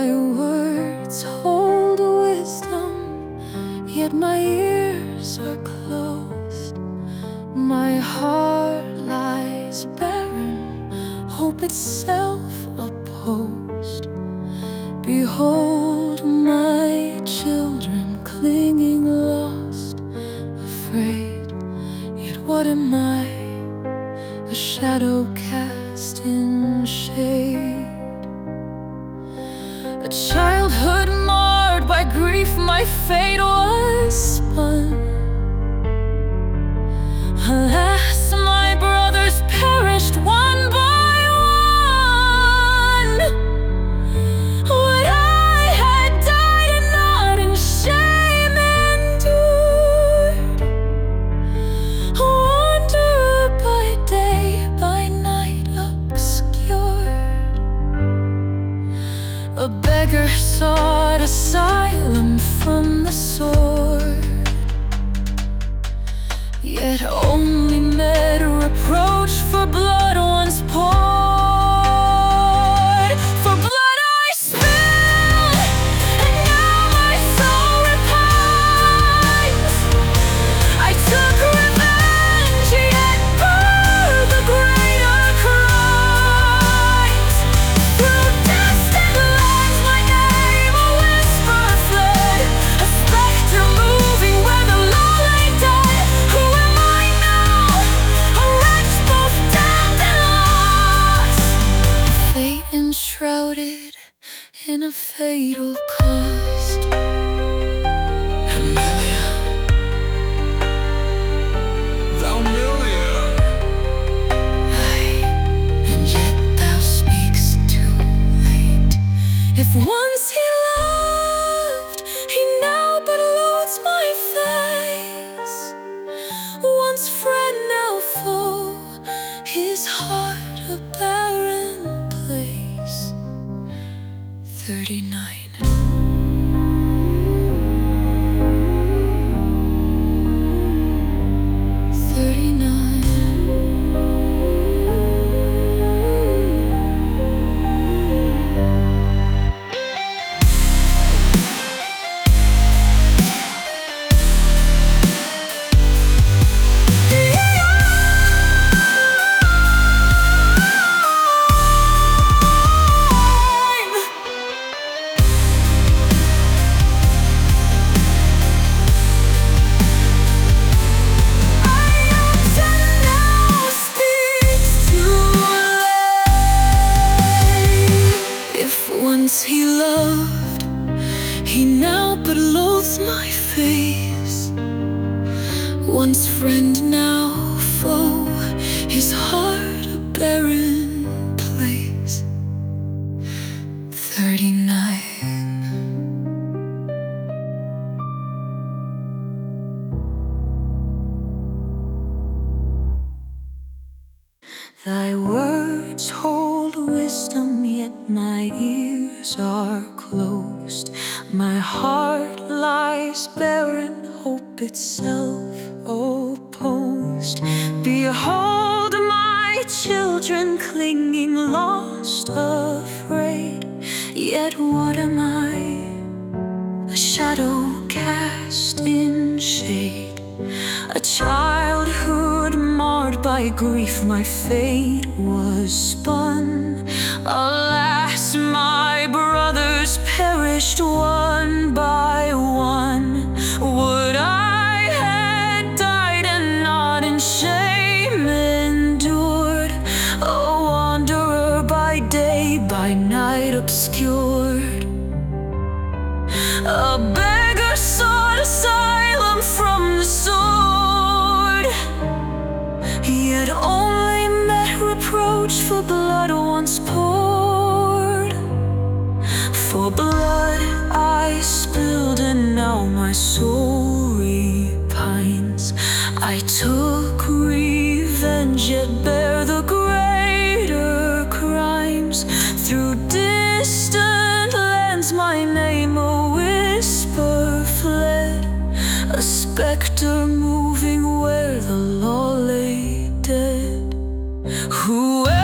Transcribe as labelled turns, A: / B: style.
A: Thy words hold wisdom, yet my ears are closed. My heart lies barren, hope itself opposed. Behold my children clinging lost, afraid. Yet what am I? A shadow cast in shade. A childhood marred by grief, my fate was spun. Alas, my brothers perished one by one. Would I had died and not in shame endured, wanderer by day, by night obscured. A beggar sought asylum from the sword, yet only met a reproach for blood once poured. For blood I spilled, and now my soul repines. I took revenge, yet bore the greater crimes. Through distant lands my name a whisper fled, a spectre moving where the law lay dead. Who am I now? A wretch both damned and lost, fate enshrouded in a fatal cost.
B: Emilia, thou Emilia.
A: Aye, and yet thou speakst too late. If once he loved, he now but loathes my face. Once friend, now foe, his heart a barren place. 39. Once he loved, he now but loathes my face. Once friend, now foe, his heart a barren place. 39. Thy words hold wisdom, yet my ears are closed. My heart lies barren, hope itself opposed. Behold my children clinging lost, afraid. Yet what am I? A shadow cast in shade. A childhood marred by grief, my fate was spun. Alas, my brothers perished one by one. Would I had died and not in shame endured, a wanderer by day, by night obscured. A beggar sought asylum from the sword, yet only met reproach for blood once poured. For blood I spilled, and now my soul repines. I took revenge, yet bear the greater crimes. Through distant lands my name a whisper fled, a spectre moving where the law lay dead. Whoever